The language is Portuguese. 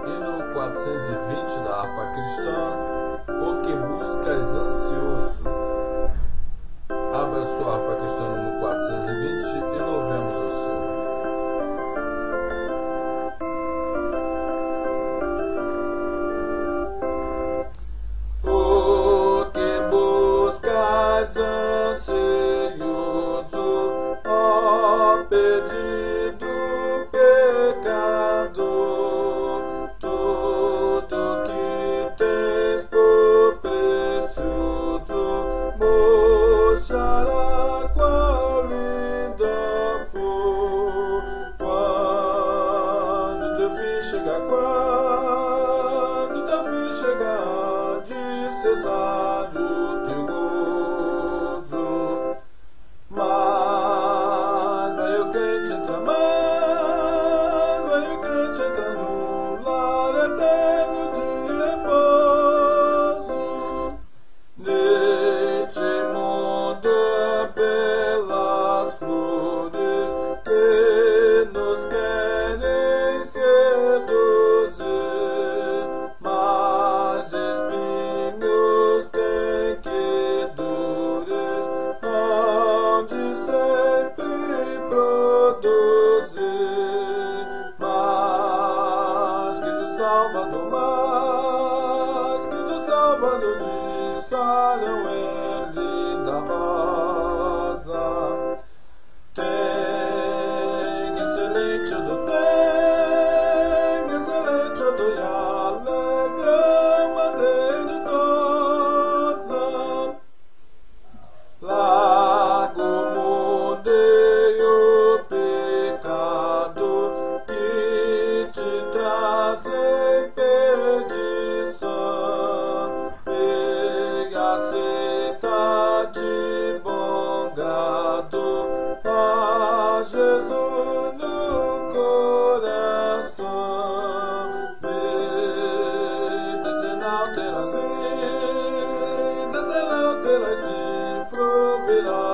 Hino 420 da harpa cristã, o que buscas ansioso. Abra sua harpa cristã no 420 e louvemos o Senhor. O que buscas ansioso, ó perdido pecador, tudo que tens por precioso mostrará qual linda flor. Quando teu fim chegar, de cessar o teu gozo, mas vai o crente entrar, no lar eterno de repouso. Neste mundo belas flores que nos querem seduzir, mas espinhos têm que dores, onde sempre produzir. Mas que do Salvador de Salão ele da rosa tem excelente odor e alegra madeira idosa. Largo mundei o pecado que te trazem perdição, e aceita de bom grado a Jesus no coração. Vida de não terás, fruto virá.